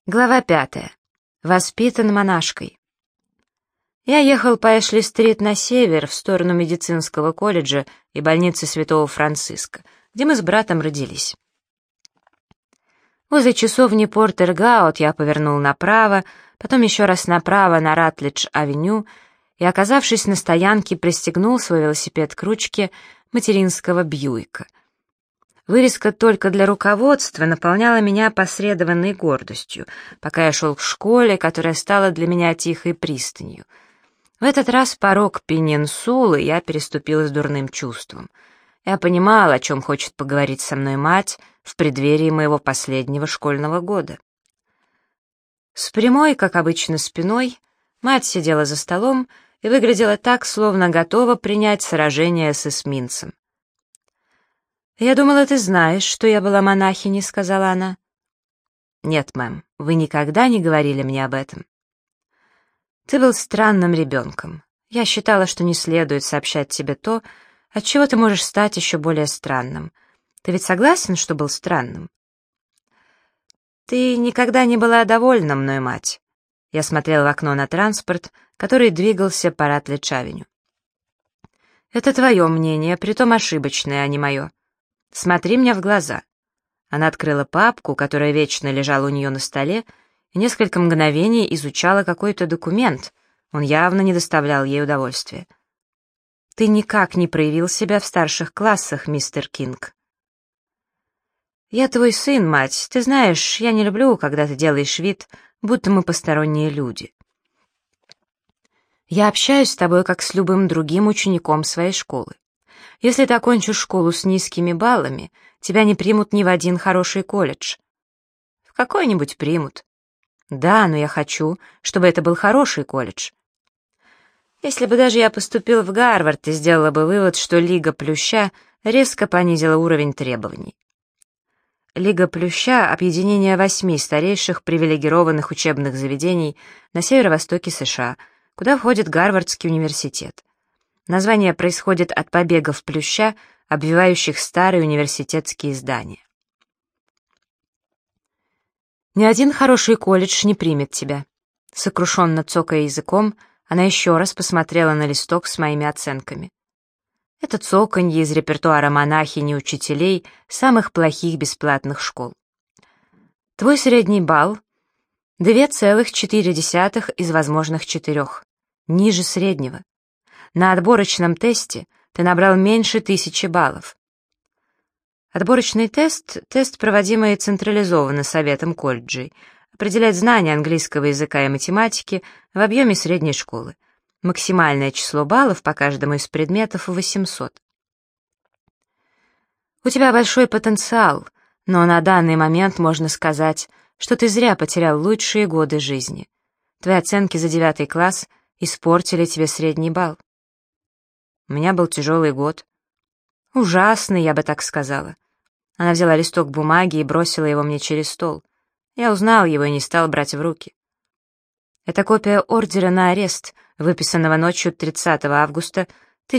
Глава 5. Воспитан монашкой. Я ехал по Эшли-стрит на север, в сторону медицинского колледжа и больницы Святого Франциска, где мы с братом родились. Возле часовни Портер-Гаут я повернул направо, потом еще раз направо на Ратлидж-авеню и, оказавшись на стоянке, пристегнул свой велосипед к ручке материнского Бьюика. Вырезка «Только для руководства» наполняла меня опосредованной гордостью, пока я шел к школе, которая стала для меня тихой пристанью. В этот раз порог Пенинсулы я переступил с дурным чувством. Я понимал, о чем хочет поговорить со мной мать в преддверии моего последнего школьного года. С прямой, как обычно, спиной мать сидела за столом и выглядела так, словно готова принять сражение с эсминцем. «Я думала, ты знаешь, что я была монахиней», — сказала она. «Нет, мэм, вы никогда не говорили мне об этом». «Ты был странным ребенком. Я считала, что не следует сообщать тебе то, от чего ты можешь стать еще более странным. Ты ведь согласен, что был странным?» «Ты никогда не была довольна мной, мать». Я смотрел в окно на транспорт, который двигался по Ратлидж-авеню. «Это твое мнение, притом ошибочное, а не мое. Смотри мне в глаза». Она открыла папку, которая вечно лежала у нее на столе, и несколько мгновений изучала какой-то документ. Он явно не доставлял ей удовольствия. «Ты никак не проявил себя в старших классах, мистер Кинг». «Я твой сын, мать. Ты знаешь, я не люблю, когда ты делаешь вид, будто мы посторонние люди. Я общаюсь с тобой, как с любым другим учеником своей школы. Если ты окончишь школу с низкими баллами, тебя не примут ни в один хороший колледж. В какой-нибудь примут. Да, но я хочу, чтобы это был хороший колледж. Если бы даже я поступил в Гарвард, ты сделала бы вывод, что Лига Плюща резко понизила уровень требований. Лига Плюща — объединение 8 старейших привилегированных учебных заведений на северо-востоке США, куда входит Гарвардский университет. Название происходит от побегов плюща, обвивающих старые университетские здания. Ни один хороший колледж не примет тебя. Сокрушенно цокая языком, она еще раз посмотрела на листок с моими оценками. Это цоканье из репертуара монахинь и учителей самых плохих бесплатных школ. Твой средний балл — 2,4 из возможных 4, ниже среднего. На отборочном тесте ты набрал меньше 1000 баллов. Отборочный тест — тест, проводимый централизованно советом колледжей, определяет знания английского языка и математики в объеме средней школы. Максимальное число баллов по каждому из предметов — 800. У тебя большой потенциал, но на данный момент можно сказать, что ты зря потерял лучшие годы жизни. Твои оценки за 9 класс испортили тебе средний балл. У меня был тяжелый год. Ужасный, я бы так сказала. Она взяла листок бумаги и бросила его мне через стол. Я узнал его и не стал брать в руки. Это копия ордера на арест, выписанного ночью 30 августа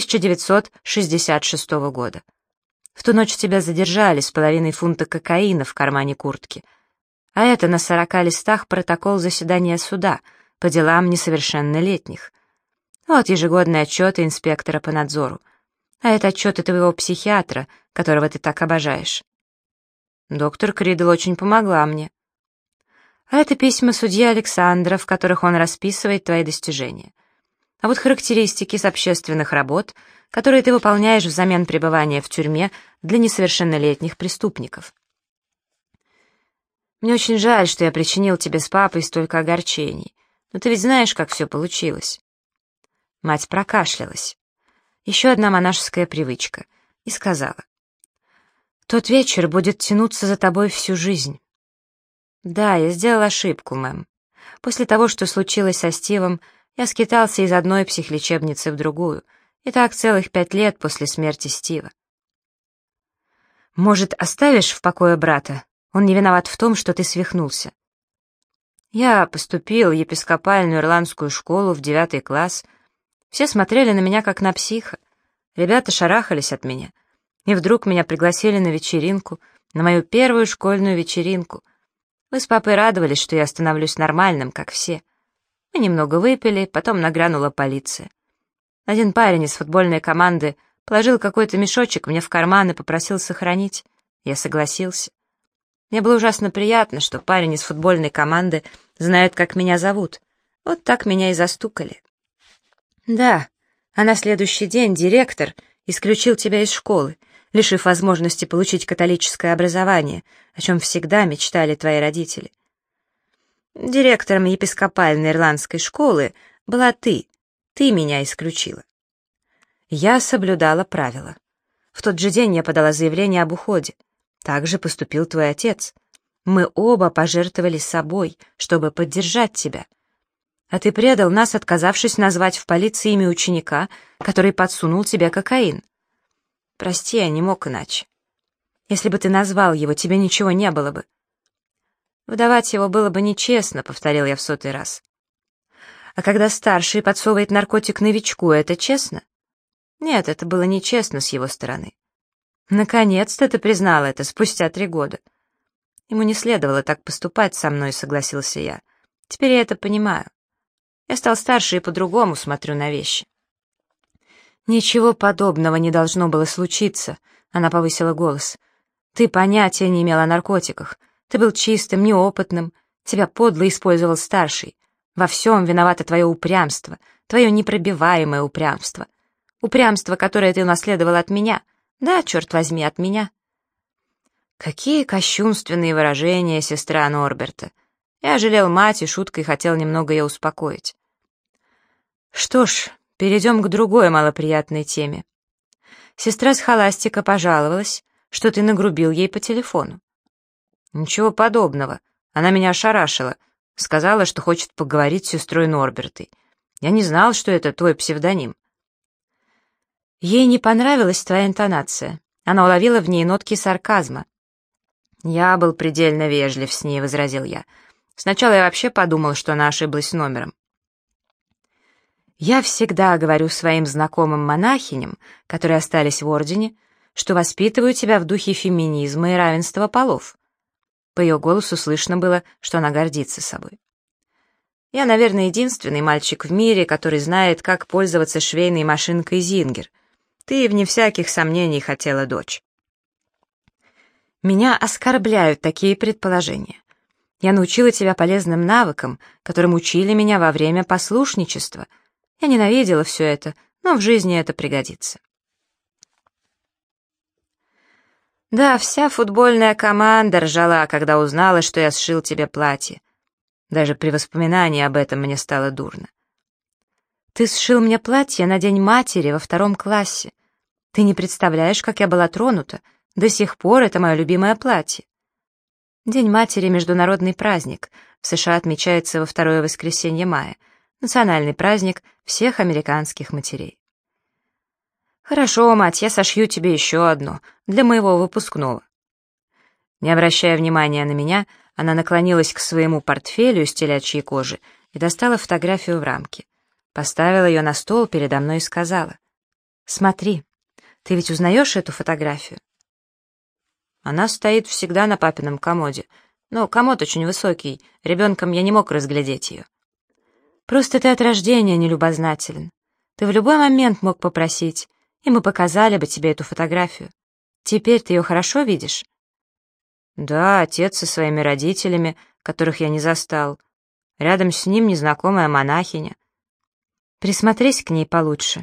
1966 года. В ту ночь тебя задержали с половиной фунта кокаина в кармане куртки. А это на 40 листах протокол заседания суда по делам несовершеннолетних. Вот ежегодные отчеты инспектора по надзору. А это отчеты твоего психиатра, которого ты так обожаешь. Доктор Кридл очень помогла мне. А это письма судьи Александра, в которых он расписывает твои достижения. А вот характеристики с общественных работ, которые ты выполняешь взамен пребывания в тюрьме для несовершеннолетних преступников. Мне очень жаль, что я причинил тебе с папой столько огорчений, но ты ведь знаешь, как все получилось. Мать прокашлялась. Еще одна монашеская привычка. И сказала: «Тот вечер будет тянуться за тобой всю жизнь». Да, я сделал ошибку, мэм. После того, что случилось со Стивом, я скитался из одной психлечебницы в другую. И так целых 5 лет после смерти Стива. Может, оставишь в покое брата? Он не виноват в том, что ты свихнулся. Я поступил в епископальную ирландскую школу в 9 класс. Все смотрели на меня как на психа. Ребята шарахались от меня. И вдруг меня пригласили на вечеринку, на мою первую школьную вечеринку. Вы с папой радовались, что я становлюсь нормальным, как все. Мы немного выпили, потом нагрянула полиция. Один парень из футбольной команды положил какой-то мешочек мне в карман и попросил сохранить. Я согласился. Мне было ужасно приятно, что парень из футбольной команды знает, как меня зовут. Вот так меня и застукали. Да, а на следующий день директор исключил тебя из школы, лишив возможности получить католическое образование, о чем всегда мечтали твои родители. Директором епископальной ирландской школы была ты. Ты меня исключила. Я соблюдала правила. В тот же день я подала заявление об уходе. Так же поступил твой отец. Мы оба пожертвовали собой, чтобы поддержать тебя. А ты предал нас, отказавшись назвать в полиции имя ученика, который подсунул тебе кокаин. Прости, я не мог иначе. Если бы ты назвал его, тебе ничего не было бы. Выдавать его было бы нечестно, повторил я в 100-й раз. А когда старший подсовывает наркотик новичку, это честно? Нет, это было нечестно с его стороны. Наконец-то ты признала это спустя 3 года. Ему не следовало так поступать со мной, согласился я. Теперь я это понимаю. Я стал старше и по-другому смотрю на вещи. Ничего подобного не должно было случиться, она повысила голос. Ты понятия не имел о наркотиках. Ты был чистым, неопытным. Тебя подло использовал старший. Во всем виновато твое упрямство, твое непробиваемое упрямство. Упрямство, которое ты унаследовал от меня. Да, черт возьми, от меня. Какие кощунственные выражения, сестра Норберта. Я жалел мать и шуткой хотел немного ее успокоить. Что ж, перейдем к другой малоприятной теме. Сестра Схоластика пожаловалась, что ты нагрубил ей по телефону. Ничего подобного. Она меня ошарашила. Сказала, что хочет поговорить с сестрой Норбертой. Я не знал, что это твой псевдоним. Ей не понравилась твоя интонация. Она уловила в ней нотки сарказма. «Я был предельно вежлив с ней», — возразил я. «Сначала я вообще подумал, что она ошиблась номером». «Я всегда говорю своим знакомым монахиням, которые остались в ордене, что воспитываю тебя в духе феминизма и равенства полов». По ее голосу слышно было, что она гордится собой. «Я, наверное, единственный мальчик в мире, который знает, как пользоваться швейной машинкой Зингер. Ты, вне всяких сомнений, хотела дочь». Меня оскорбляют такие предположения. Я научила тебя полезным навыкам, которым учили меня во время послушничества. Я ненавидела все это, но в жизни это пригодится. Да, вся футбольная команда ржала, когда узнала, что я сшил тебе платье. Даже при воспоминании об этом мне стало дурно. Ты сшил мне платье на День матери во 2 классе. Ты не представляешь, как я была тронута. До сих пор это мое любимое платье. День матери — международный праздник. В США отмечается во 2-е воскресенье мая. Национальный праздник всех американских матерей. Хорошо, мать, я сошью тебе еще одно, для моего выпускного. Не обращая внимания на меня, она наклонилась к своему портфелю из телячьей кожи и достала фотографию в рамке. Поставила ее на стол передо мной и сказала: «Смотри, ты ведь узнаешь эту фотографию?» Она стоит всегда на папином комоде, но комод очень высокий, ребенком я не мог разглядеть ее. Просто ты от рождения нелюбознателен. Ты в любой момент мог попросить, и мы показали бы тебе эту фотографию. Теперь ты ее хорошо видишь? Да, отец со своими родителями, которых я не застал. Рядом с ним незнакомая монахиня. Присмотрись к ней получше.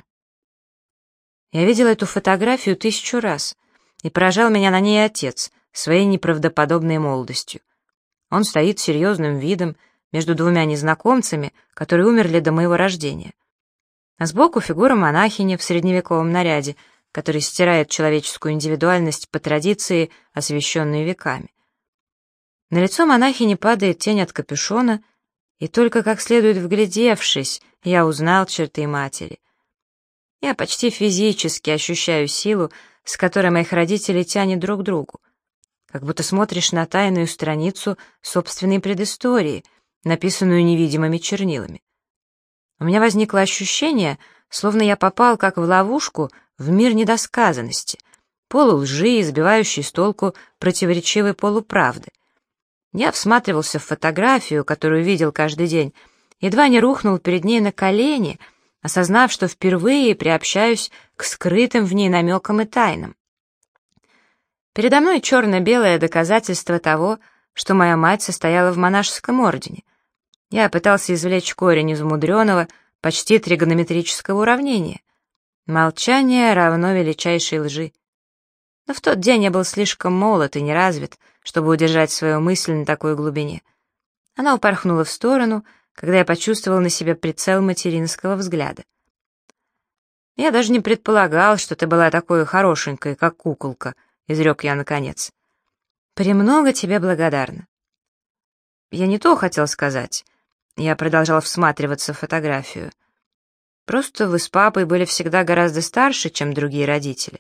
Я видел эту фотографию 1000 раз, и поражал меня на ней отец своей неправдоподобной молодостью. Он стоит с серьезным видом между 2 незнакомцами, которые умерли до моего рождения. А сбоку фигура монахини в средневековом наряде, который стирает человеческую индивидуальность по традиции, освященной веками. На лицо монахини падает тень от капюшона, и только как следует вглядевшись, я узнал черты матери. Я почти физически ощущаю силу, с которой моих родителей тянет друг к другу. Как будто смотришь на тайную страницу собственной предыстории, написанную невидимыми чернилами. У меня возникло ощущение, словно я попал как в ловушку в мир недосказанности, полулжи, избивающий с толку противоречивой полуправды. Я всматривался в фотографию, которую видел каждый день, едва не рухнул перед ней на колени, осознав, что впервые приобщаюсь к скрытым в ней намекам и тайнам. Передо мной черно-белое доказательство того, что моя мать состояла в монашеском ордене. Я пытался извлечь корень из мудреного, почти тригонометрического уравнения. Молчание равно величайшей лжи. Но в тот день я был слишком молод и неразвит, чтобы удержать свою мысль на такой глубине. Она упорхнула в сторону, когда я почувствовал на себе прицел материнского взгляда. «Я даже не предполагал, что ты была такой хорошенькой, как куколка», — изрек я наконец. «Премного тебе благодарна». Я не то хотел сказать. Я продолжал всматриваться в фотографию. Просто вы с папой были всегда гораздо старше, чем другие родители.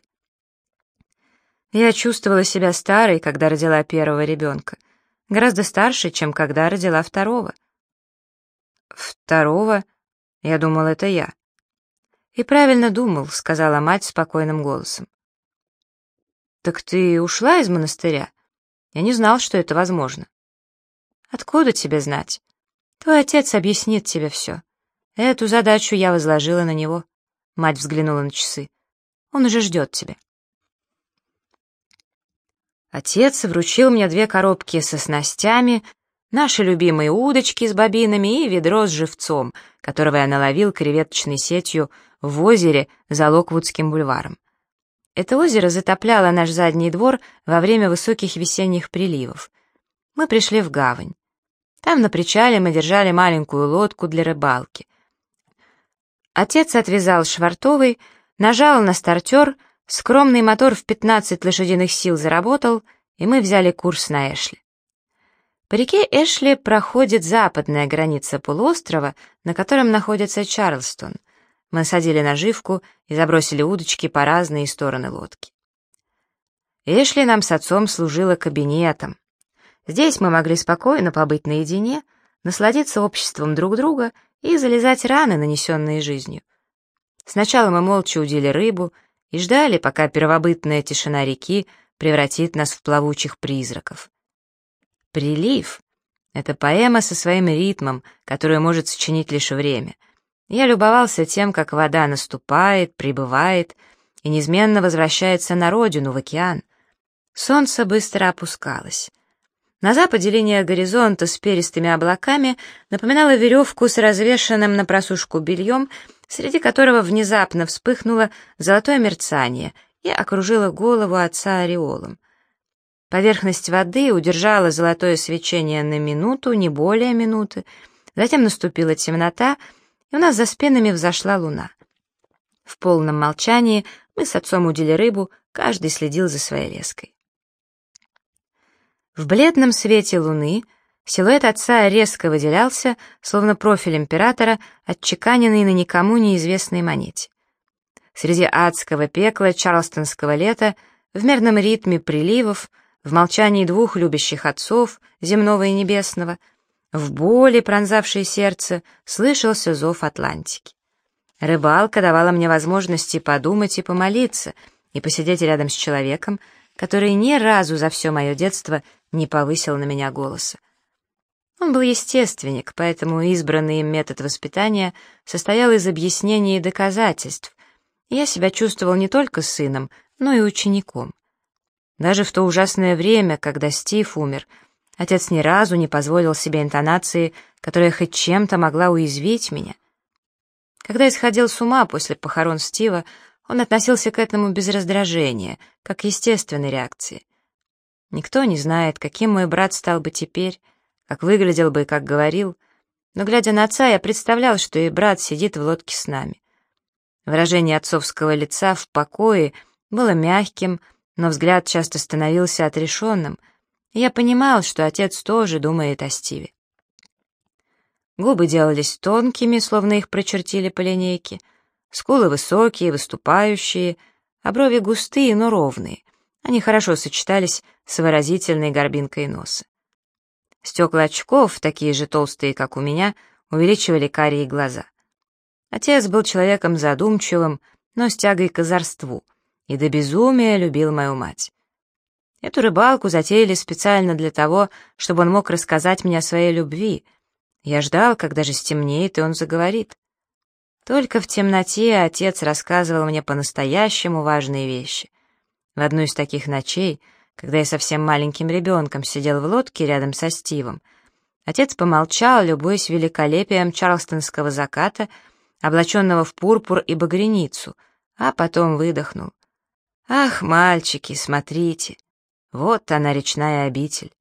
Я чувствовала себя старой, когда родила первого ребенка, гораздо старше, чем когда родила второго. Второго? Я думал, это я. И правильно думал, сказала мать спокойным голосом. Так ты ушла из монастыря? Я не знал, что это возможно. Откуда тебе знать? Твой отец объяснит тебе все. Эту задачу я возложила на него. Мать взглянула на часы. Он уже ждет тебя. Отец вручил мне 2 коробки со снастями, наши любимые удочки с бобинами и ведро с живцом, которого я наловил креветочной сетью в озере за Локвудским бульваром. Это озеро затопляло наш задний двор во время высоких весенних приливов. Мы пришли в гавань. Там на причале мы держали маленькую лодку для рыбалки. Отец отвязал швартовый, нажал на стартер, скромный мотор в 15 лошадиных сил заработал, и мы взяли курс на Эшли. По реке Эшли проходит западная граница полуострова, на котором находится Чарльстон. Мы садили наживку и забросили удочки по разные стороны лодки. Эшли нам с отцом служила кабинетом. Здесь мы могли спокойно побыть наедине, насладиться обществом друг друга и залезать раны, нанесенные жизнью. Сначала мы молча удили рыбу и ждали, пока первобытная тишина реки превратит нас в плавучих призраков. «Прилив» — это поэма со своим ритмом, которую может сочинить лишь время. Я любовался тем, как вода наступает, прибывает и неизменно возвращается на родину, в океан. Солнце быстро опускалось. На западе линия горизонта с перистыми облаками напоминала веревку с развешанным на просушку бельем, среди которого внезапно вспыхнуло золотое мерцание и окружило голову отца ореолом. Поверхность воды удержала золотое свечение на минуту, не более минуты, затем наступила темнота, и у нас за спинами взошла луна. В полном молчании мы с отцом удили рыбу, каждый следил за своей леской. В бледном свете луны силуэт отца резко выделялся, словно профиль императора, отчеканенный на никому неизвестной монете. Среди адского пекла чарльстонского лета, в мерном ритме приливов, в молчании 2 любящих отцов, земного и небесного, в боли, пронзавшей сердце, слышался зов Атлантики. Рыбалка давала мне возможности подумать и помолиться, и посидеть рядом с человеком, который ни разу за все мое детство не повысил на меня голоса. Он был естественник, поэтому избранный им метод воспитания состоял из объяснений и доказательств, и я себя чувствовал не только сыном, но и учеником. Даже в то ужасное время, когда Стив умер, отец ни разу не позволил себе интонации, которая хоть чем-то могла уязвить меня. Когда я сходил с ума после похорон Стива, он относился к этому без раздражения, как к естественной реакции. Никто не знает, каким мой брат стал бы теперь, как выглядел бы и как говорил, но, глядя на отца, я представлял, что и брат сидит в лодке с нами. Выражение отцовского лица в покое было мягким, но взгляд часто становился отрешенным, и я понимал, что отец тоже думает о Стиве. Губы делались тонкими, словно их прочертили по линейке, скулы высокие, выступающие, а брови густые, но ровные. Они хорошо сочетались с выразительной горбинкой носа. Стекла очков, такие же толстые, как у меня, увеличивали карие глаза. Отец был человеком задумчивым, но с тягой к озорству, и до безумия любил мою мать. Эту рыбалку затеяли специально для того, чтобы он мог рассказать мне о своей любви. Я ждал, когда же стемнеет, и он заговорит. Только в темноте отец рассказывал мне по-настоящему важные вещи. В одну из таких ночей, когда я совсем маленьким ребенком сидел в лодке рядом со Стивом, отец помолчал, любуясь великолепием чарльстонского заката, облаченного в пурпур и багряницу, а потом выдохнул. «Ах, мальчики, смотрите! Вот она, речная обитель.